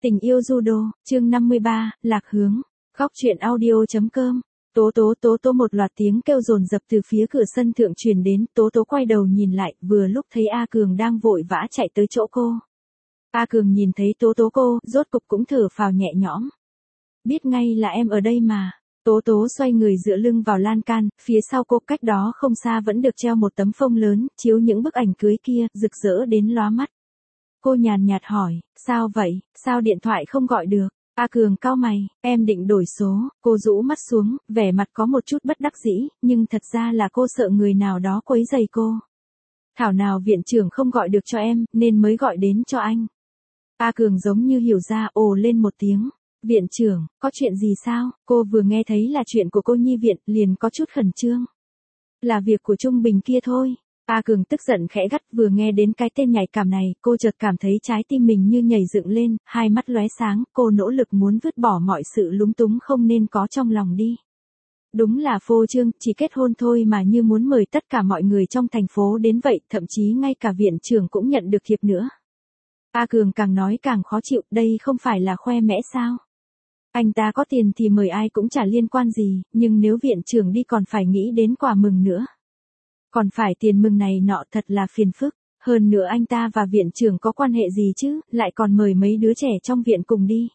Tình yêu judo, chương 53, lạc hướng. Góc truyện audio.com. Tố một loạt tiếng kêu dồn dập từ phía cửa sân thượng truyền đến, Tố quay đầu nhìn lại, vừa lúc thấy A Cường đang vội vã chạy tới chỗ cô. A Cường nhìn thấy Tố cô, rốt cục cũng thở phào nhẹ nhõm. Biết ngay là em ở đây mà. Tố xoay người dựa lưng vào lan can, phía sau cô cách đó không xa vẫn được treo một tấm phông lớn, chiếu những bức ảnh cưới kia, rực rỡ đến lóa mắt. Cô nhàn nhạt hỏi, sao vậy, sao điện thoại không gọi được? A Cường cau mày, em định đổi số, cô rũ mắt xuống, vẻ mặt có một chút bất đắc dĩ, nhưng thật ra là cô sợ người nào đó quấy rầy cô. Thảo nào viện trưởng không gọi được cho em, nên mới gọi đến cho anh. A Cường giống như hiểu ra, ồ lên một tiếng. Viện trưởng, có chuyện gì sao? Cô vừa nghe thấy là chuyện của cô nhi viện, liền có chút khẩn trương. Là việc của Trung Bình kia thôi. A Cường tức giận khẽ gắt, vừa nghe đến cái tên nhạy cảm này, cô chợt cảm thấy trái tim mình như nhảy dựng lên, hai mắt lóe sáng, cô nỗ lực muốn vứt bỏ mọi sự lúng túng không nên có trong lòng đi. Đúng là phô trương, chỉ kết hôn thôi mà như muốn mời tất cả mọi người trong thành phố đến vậy, thậm chí ngay cả viện trưởng cũng nhận được thiệp nữa. A Cường càng nói càng khó chịu, đây không phải là khoe mẽ sao? Anh ta có tiền thì mời ai cũng chả liên quan gì, nhưng nếu viện trưởng đi còn phải nghĩ đến quà mừng nữa. Còn phải tiền mừng này nọ, thật là phiền phức. Hơn nữa anh ta và viện trưởng có quan hệ gì chứ, lại còn mời mấy đứa trẻ trong viện cùng đi.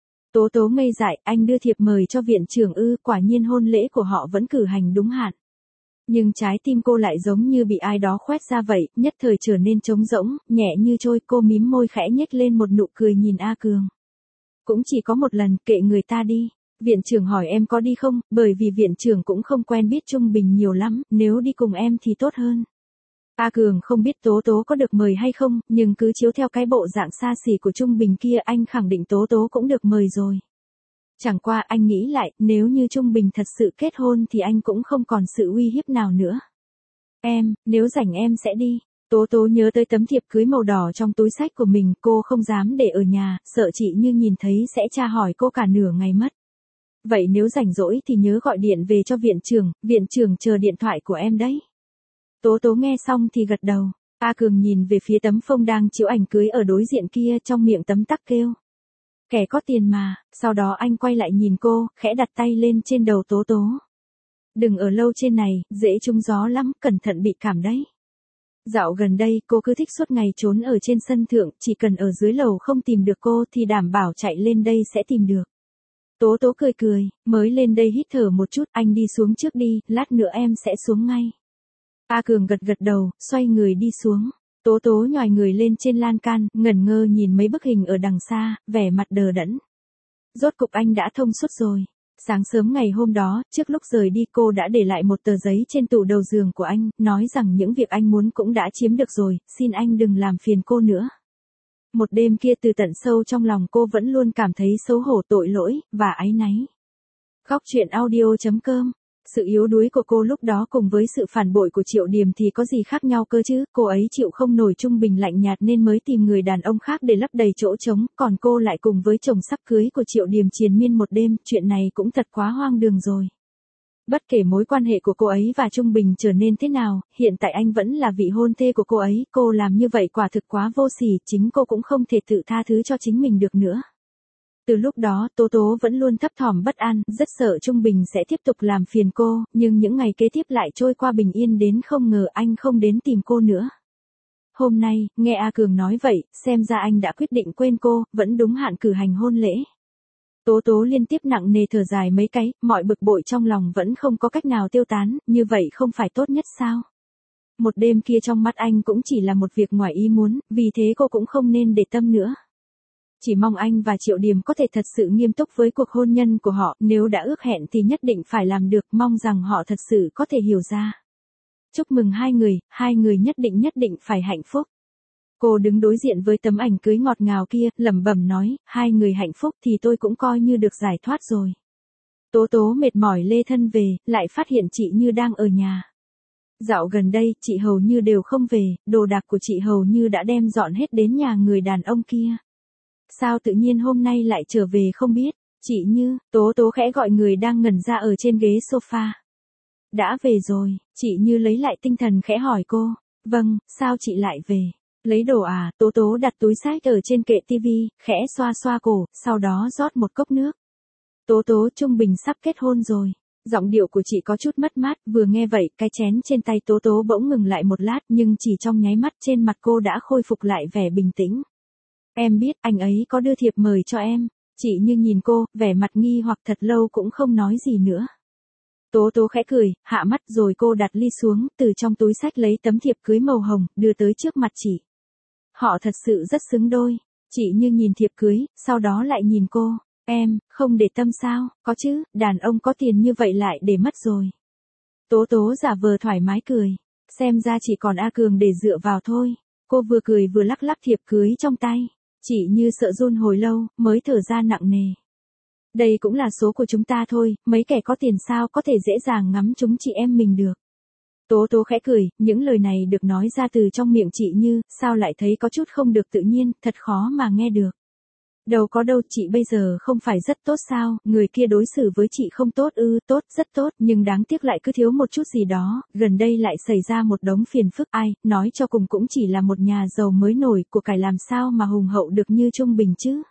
Tố ngây dại, anh đưa thiệp mời cho viện trưởng ư, quả nhiên hôn lễ của họ vẫn cử hành đúng hạn. Nhưng trái tim cô lại giống như bị ai đó khoét ra vậy, nhất thời trở nên trống rỗng, nhẹ như trôi. Cô mím môi khẽ nhếch lên một nụ cười nhìn A Cường. Cũng chỉ có một lần, kệ người ta đi. Viện trưởng hỏi em có đi không, bởi vì viện trưởng cũng không quen biết Trung Bình nhiều lắm, nếu đi cùng em thì tốt hơn. A Cường không biết Tố có được mời hay không, nhưng cứ chiếu theo cái bộ dạng xa xỉ của Trung Bình kia, anh khẳng định Tố cũng được mời rồi. Chẳng qua anh nghĩ lại, nếu như Trung Bình thật sự kết hôn thì anh cũng không còn sự uy hiếp nào nữa. Em, nếu rảnh em sẽ đi. Tố nhớ tới tấm thiệp cưới màu đỏ trong túi xách của mình, cô không dám để ở nhà, sợ chị Như nhìn thấy sẽ tra hỏi cô cả nửa ngày mất. Vậy nếu rảnh rỗi thì nhớ gọi điện về cho viện trưởng chờ điện thoại của em đấy. Tố nghe xong thì gật đầu. A Cường nhìn về phía tấm phông đang chiếu ảnh cưới ở đối diện kia, trong miệng tấm tắc kêu. Kẻ có tiền mà, sau đó anh quay lại nhìn cô, khẽ đặt tay lên trên đầu Tố. Đừng ở lâu trên này, dễ trúng gió lắm, cẩn thận bị cảm đấy. Dạo gần đây cô cứ thích suốt ngày trốn ở trên sân thượng, chỉ cần ở dưới lầu không tìm được cô thì đảm bảo chạy lên đây sẽ tìm được. Tố cười, mới lên đây hít thở một chút, anh đi xuống trước đi, lát nữa em sẽ xuống ngay. A Cường gật đầu, xoay người đi xuống. Tố nhòi người lên trên lan can, ngẩn ngơ nhìn mấy bức hình ở đằng xa, vẻ mặt đờ đẫn. Rốt cục anh đã thông suốt rồi. Sáng sớm ngày hôm đó, trước lúc rời đi cô đã để lại một tờ giấy trên tủ đầu giường của anh, nói rằng những việc anh muốn cũng đã chiếm được rồi, xin anh đừng làm phiền cô nữa. Một đêm kia từ tận sâu trong lòng cô vẫn luôn cảm thấy xấu hổ, tội lỗi, và áy náy. Góc truyện audio.com. Sự yếu đuối của cô lúc đó cùng với sự phản bội của Triệu Điềm thì có gì khác nhau cơ chứ, cô ấy chịu không nổi Trung Bình lạnh nhạt nên mới tìm người đàn ông khác để lấp đầy chỗ trống, còn cô lại cùng với chồng sắp cưới của Triệu Điềm triền miên một đêm, chuyện này cũng thật quá hoang đường rồi. Bất kể mối quan hệ của cô ấy và Trung Bình trở nên thế nào, hiện tại anh vẫn là vị hôn thê của cô ấy, cô làm như vậy quả thực quá vô sỉ, chính cô cũng không thể tự tha thứ cho chính mình được nữa. Từ lúc đó, Tố vẫn luôn thấp thỏm bất an, rất sợ Trung Bình sẽ tiếp tục làm phiền cô, nhưng những ngày kế tiếp lại trôi qua bình yên đến không ngờ anh không đến tìm cô nữa. Hôm nay, nghe A Cường nói vậy, xem ra anh đã quyết định quên cô, vẫn đúng hạn cử hành hôn lễ. Tố liên tiếp nặng nề thở dài mấy cái, mọi bực bội trong lòng vẫn không có cách nào tiêu tán, như vậy không phải tốt nhất sao? Một đêm kia trong mắt anh cũng chỉ là một việc ngoài ý muốn, vì thế cô cũng không nên để tâm nữa. Chỉ mong anh và Triệu Điềm có thể thật sự nghiêm túc với cuộc hôn nhân của họ, nếu đã ước hẹn thì nhất định phải làm được, mong rằng họ thật sự có thể hiểu ra. Chúc mừng hai người nhất định phải hạnh phúc. Cô đứng đối diện với tấm ảnh cưới ngọt ngào kia, lẩm bẩm nói, hai người hạnh phúc thì tôi cũng coi như được giải thoát rồi. Tố mệt mỏi lê thân về, lại phát hiện chị Như đang ở nhà. Dạo gần đây, chị hầu như đều không về, đồ đạc của chị hầu như đã đem dọn hết đến nhà người đàn ông kia. Sao tự nhiên hôm nay lại trở về không biết, chị Như, Tố khẽ gọi người đang ngẩn ra ở trên ghế sofa. Đã về rồi, chị Như lấy lại tinh thần khẽ hỏi cô, vâng, sao chị lại về? Lấy đồ à? Tố Tố đặt túi xách ở trên kệ tivi, khẽ xoa xoa cổ, sau đó rót một cốc nước. Tố Tố, Trung Bình sắp kết hôn rồi. Giọng điệu của chị có chút mất mát, vừa nghe vậy, cái chén trên tay Tố Tố bỗng ngừng lại một lát, nhưng chỉ trong nháy mắt trên mặt cô đã khôi phục lại vẻ bình tĩnh. Em biết, anh ấy có đưa thiệp mời cho em. Chị Như nhìn cô, vẻ mặt nghi hoặc thật lâu cũng không nói gì nữa. Tố Tố khẽ cười, hạ mắt rồi cô đặt ly xuống, từ trong túi xách lấy tấm thiệp cưới màu hồng, đưa tới trước mặt chị. Họ thật sự rất xứng đôi. Chị Như nhìn thiệp cưới, sau đó lại nhìn cô. Em, không để tâm sao? Có chứ, đàn ông có tiền như vậy lại để mất rồi. Tố Tố giả vờ thoải mái cười. Xem ra chỉ còn A Cường để dựa vào thôi. Cô vừa cười vừa lắc lắc thiệp cưới trong tay. Chị Như sợ run hồi lâu, mới thở ra nặng nề. Đây cũng là số của chúng ta thôi, mấy kẻ có tiền sao có thể dễ dàng ngắm chúng chị em mình được. Tố Tố khẽ cười, những lời này được nói ra từ trong miệng chị Như, sao lại thấy có chút không được tự nhiên, thật khó mà nghe được. Đâu có đâu, chị bây giờ không phải rất tốt sao, người kia đối xử với chị không tốt ư? Tốt, rất tốt, nhưng đáng tiếc lại cứ thiếu một chút gì đó, gần đây lại xảy ra một đống phiền phức. Ai, nói cho cùng cũng chỉ là một nhà giàu mới nổi, của cải làm sao mà hùng hậu được như Trung Bình chứ.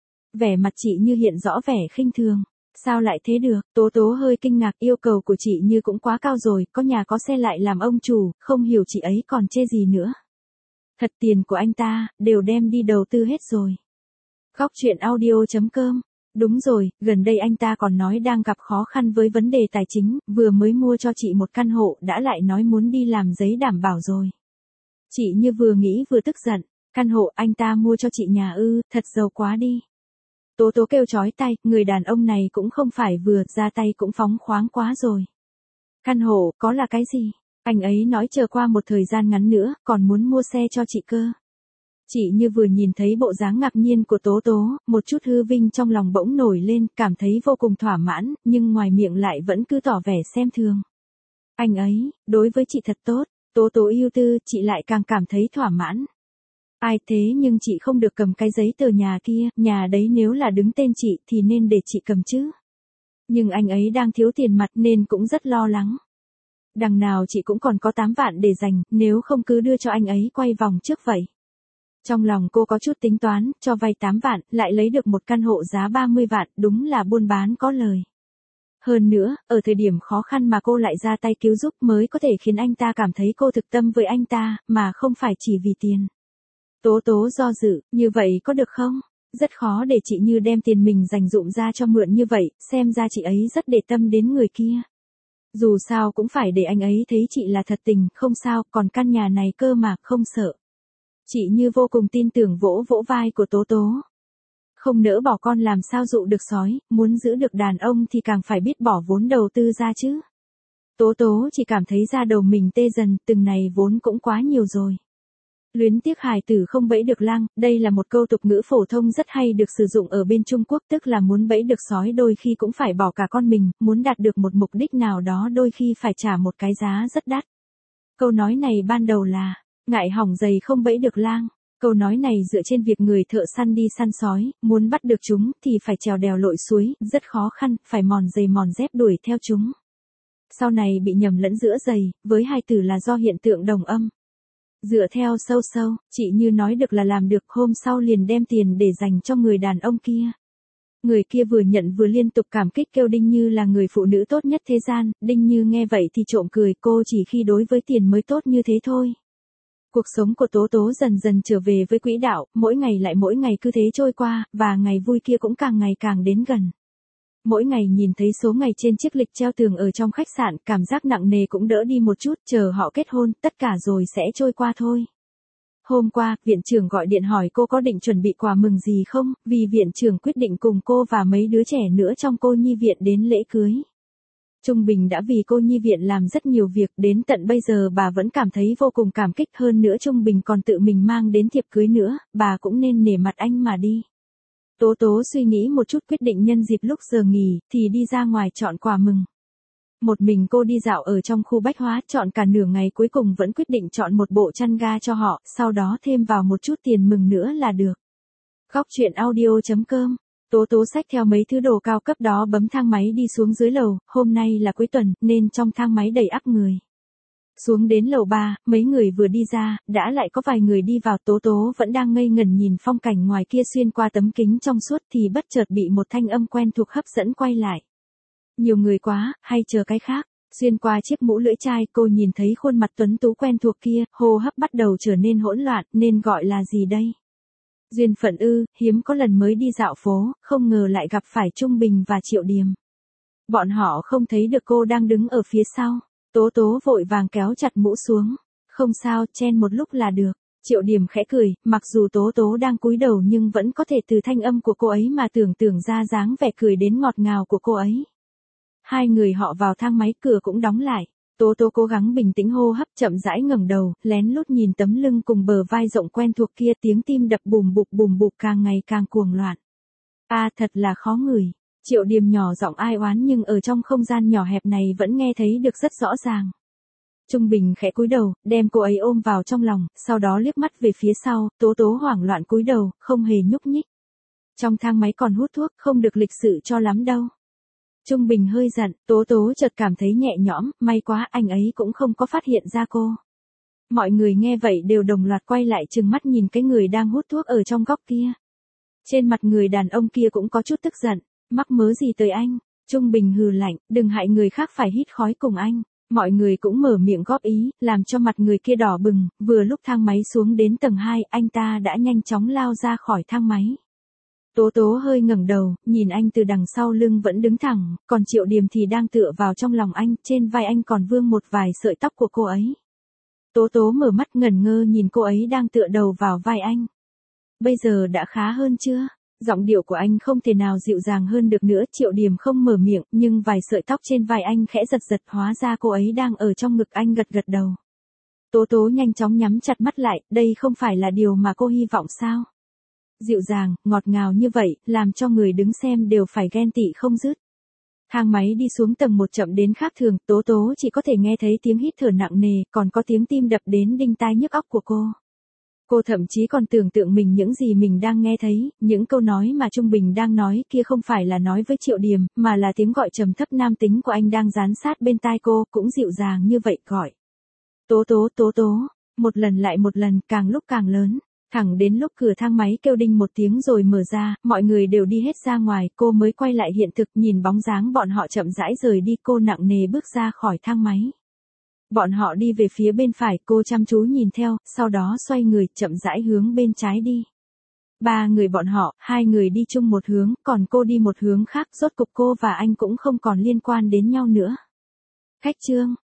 Vẻ mặt chị Như hiện rõ vẻ khinh thường. Sao lại thế được? Tố Tố hơi kinh ngạc, yêu cầu của chị Như cũng quá cao rồi, có nhà có xe lại làm ông chủ, không hiểu chị ấy còn chê gì nữa. Thật, tiền của anh ta, đều đem đi đầu tư hết rồi. Góc truyện audio.com. Đúng rồi, gần đây anh ta còn nói đang gặp khó khăn với vấn đề tài chính, vừa mới mua cho chị một căn hộ đã lại nói muốn đi làm giấy đảm bảo rồi. Chị Như vừa nghĩ vừa tức giận, căn hộ anh ta mua cho chị nhà ư, thật giàu quá đi. Tố Tố kêu chói tai, người đàn ông này cũng không phải vừa ra tay cũng phóng khoáng quá rồi. Căn hộ, có là cái gì? Anh ấy nói chờ qua một thời gian ngắn nữa, còn muốn mua xe cho chị cơ. Chị Như vừa nhìn thấy bộ dáng ngạc nhiên của Tố Tố, một chút hư vinh trong lòng bỗng nổi lên, cảm thấy vô cùng thỏa mãn, nhưng ngoài miệng lại vẫn cứ tỏ vẻ xem thường. Anh ấy, đối với chị thật tốt, Tố Tố yêu tư, chị lại càng cảm thấy thỏa mãn. Ai thế, nhưng chị không được cầm cái giấy tờ nhà kia, nhà đấy nếu là đứng tên chị thì nên để chị cầm chứ. Nhưng anh ấy đang thiếu tiền mặt nên cũng rất lo lắng. Đằng nào chị cũng còn có 8 vạn để dành, nếu không cứ đưa cho anh ấy quay vòng trước vậy. Trong lòng cô có chút tính toán, cho vay 8 vạn, lại lấy được một căn hộ giá 30 vạn, đúng là buôn bán có lời. Hơn nữa, ở thời điểm khó khăn mà cô lại ra tay cứu giúp mới có thể khiến anh ta cảm thấy cô thực tâm với anh ta, mà không phải chỉ vì tiền. Tố Tố do dự, như vậy có được không? Rất khó để chị Như đem tiền mình dành dụm ra cho mượn như vậy, xem ra chị ấy rất để tâm đến người kia. Dù sao cũng phải để anh ấy thấy chị là thật tình, không sao, còn căn nhà này cơ mà, không sợ. Chị Như vô cùng tin tưởng vỗ vỗ vai của Tố Tố. Không nỡ bỏ con làm sao dụ được sói, muốn giữ được đàn ông thì càng phải biết bỏ vốn đầu tư ra chứ. Tố Tố chỉ cảm thấy da đầu mình tê dần, từng này vốn cũng quá nhiều rồi. Luyến tiếc hài tử không bẫy được lang, đây là một câu tục ngữ phổ thông rất hay được sử dụng ở bên Trung Quốc, tức là muốn bẫy được sói đôi khi cũng phải bỏ cả con mình, muốn đạt được một mục đích nào đó đôi khi phải trả một cái giá rất đắt. Câu nói này ban đầu là, ngại hỏng giày không bẫy được lang. Câu nói này dựa trên việc người thợ săn đi săn sói, muốn bắt được chúng thì phải trèo đèo lội suối, rất khó khăn, phải mòn giày mòn dép đuổi theo chúng. Sau này bị nhầm lẫn giữa giày, với hai từ là do hiện tượng đồng âm. Dựa theo sâu sâu, chị Như nói được là làm được, hôm sau liền đem tiền để dành cho người đàn ông kia. Người kia vừa nhận vừa liên tục cảm kích kêu Đinh Như là người phụ nữ tốt nhất thế gian, Đinh Như nghe vậy thì trộm cười, cô chỉ khi đối với tiền mới tốt như thế thôi. Cuộc sống của Tố Tố dần dần trở về với quỹ đạo, mỗi ngày lại mỗi ngày cứ thế trôi qua, và ngày vui kia cũng càng ngày càng đến gần. Mỗi ngày nhìn thấy số ngày trên chiếc lịch treo tường ở trong khách sạn, cảm giác nặng nề cũng đỡ đi một chút, chờ họ kết hôn, tất cả rồi sẽ trôi qua thôi. Hôm qua, viện trưởng gọi điện hỏi cô có định chuẩn bị quà mừng gì không, vì viện trưởng quyết định cùng cô và mấy đứa trẻ nữa trong cô nhi viện đến lễ cưới. Trung Bình đã vì cô nhi viện làm rất nhiều việc, đến tận bây giờ bà vẫn cảm thấy vô cùng cảm kích, hơn nữa Trung Bình còn tự mình mang đến thiệp cưới nữa, bà cũng nên nể mặt anh mà đi. Tố Tố suy nghĩ một chút quyết định nhân dịp lúc giờ nghỉ, thì đi ra ngoài chọn quà mừng. Một mình cô đi dạo ở trong khu bách hóa, chọn cả nửa ngày cuối cùng vẫn quyết định chọn một bộ chăn ga cho họ, sau đó thêm vào một chút tiền mừng nữa là được. Góc truyện audio.com. Tố Tố xách theo mấy thứ đồ cao cấp đó bấm thang máy đi xuống dưới lầu, hôm nay là cuối tuần, nên trong thang máy đầy ắp người. Xuống đến lầu 3, mấy người vừa đi ra, đã lại có vài người đi vào. Tố Tố vẫn đang ngây ngẩn nhìn phong cảnh ngoài kia xuyên qua tấm kính trong suốt thì bất chợt bị một thanh âm quen thuộc hấp dẫn quay lại. Nhiều người quá, hay chờ cái khác. Xuyên qua chiếc mũ lưỡi chai, cô nhìn thấy khuôn mặt tuấn tú quen thuộc kia, hô hấp bắt đầu trở nên hỗn loạn, nên gọi là gì đây? Duyên phận ư, hiếm có lần mới đi dạo phố, không ngờ lại gặp phải Trung Bình và Triệu Điềm. Bọn họ không thấy được cô đang đứng ở phía sau. Tố Tố vội vàng kéo chặt mũ xuống. Không sao, chen một lúc là được. Triệu Điềm khẽ cười, mặc dù Tố Tố đang cúi đầu nhưng vẫn có thể từ thanh âm của cô ấy mà tưởng tượng ra dáng vẻ cười đến ngọt ngào của cô ấy. Hai người họ vào thang máy, cửa cũng đóng lại. Tố Tố cố gắng bình tĩnh hô hấp, chậm rãi ngẩng đầu, lén lút nhìn tấm lưng cùng bờ vai rộng quen thuộc kia, tiếng tim đập bùm bụp càng ngày càng cuồng loạn. Thật là khó ngửi. Triệu Điềm nhỏ giọng ai oán nhưng ở trong không gian nhỏ hẹp này vẫn nghe thấy được rất rõ ràng. Trung Bình khẽ cúi đầu, đem cô ấy ôm vào trong lòng, sau đó liếc mắt về phía sau. Tố Tố hoảng loạn cúi đầu, không hề nhúc nhích. Trong thang máy còn hút thuốc, không được lịch sự cho lắm đâu. Trung Bình hơi giận, Tố Tố chợt cảm thấy nhẹ nhõm, may quá anh ấy cũng không có phát hiện ra cô. Mọi người nghe vậy đều đồng loạt quay lại trừng mắt nhìn cái người đang hút thuốc ở trong góc kia. Trên mặt người đàn ông kia cũng có chút tức giận, mắc mớ gì tới anh? Trung Bình hừ lạnh, đừng hại người khác phải hít khói cùng anh. Mọi người cũng mở miệng góp ý, làm cho mặt người kia đỏ bừng. Vừa lúc thang máy xuống đến tầng 2, anh ta đã nhanh chóng lao ra khỏi thang máy. Tố Tố hơi ngẩng đầu, nhìn anh từ đằng sau lưng vẫn đứng thẳng, còn Triệu Điềm thì đang tựa vào trong lòng anh, trên vai anh còn vương một vài sợi tóc của cô ấy. Tố Tố mở mắt ngẩn ngơ nhìn cô ấy đang tựa đầu vào vai anh. Bây giờ đã khá hơn chưa? Giọng điệu của anh không thể nào dịu dàng hơn được nữa. Triệu Điềm không mở miệng, nhưng vài sợi tóc trên vai anh khẽ giật giật, hóa ra cô ấy đang ở trong ngực anh, gật gật đầu. Tố Tố nhanh chóng nhắm chặt mắt lại, đây không phải là điều mà cô hy vọng sao? Dịu dàng, ngọt ngào như vậy, làm cho người đứng xem đều phải ghen tị không dứt. Thang máy đi xuống tầng 1 chậm đến khác thường, Tố Tố chỉ có thể nghe thấy tiếng hít thở nặng nề, còn có tiếng tim đập đến đinh tai nhức óc của cô. Cô thậm chí còn tưởng tượng mình những gì mình đang nghe thấy, những câu nói mà Trung Bình đang nói kia không phải là nói với Triệu Điềm, mà là tiếng gọi trầm thấp nam tính của anh đang dán sát bên tai cô, cũng dịu dàng như vậy, gọi. Tố Tố, Tố Tố, một lần lại một lần, càng lúc càng lớn. Thẳng đến lúc cửa thang máy kêu đinh một tiếng rồi mở ra, mọi người đều đi hết ra ngoài, cô mới quay lại hiện thực, nhìn bóng dáng bọn họ chậm rãi rời đi, cô nặng nề bước ra khỏi thang máy. Bọn họ đi về phía bên phải, cô chăm chú nhìn theo, sau đó xoay người, chậm rãi hướng bên trái đi. 3 người bọn họ, 2 người đi chung một hướng, còn cô đi một hướng khác, rốt cục cô và anh cũng không còn liên quan đến nhau nữa. Khách trương,